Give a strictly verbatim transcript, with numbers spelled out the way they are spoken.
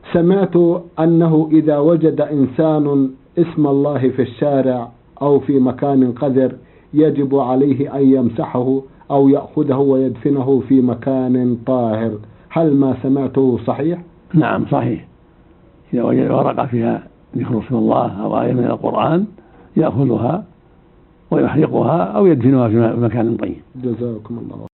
سمعت أنه إذا وجد إنسان اسم الله في الشارع أو في مكان قذر يجب عليه أن يمسحه أو يأخذه ويدفنه في مكان طاهر، هل ما سمعته صحيح؟ نعم صحيح. إذا وجد ورقة فيها ذكر اسم الله أو آية من القرآن يأخذها ويحرقها أو يدفنها في مكان طيب. جزاكم الله.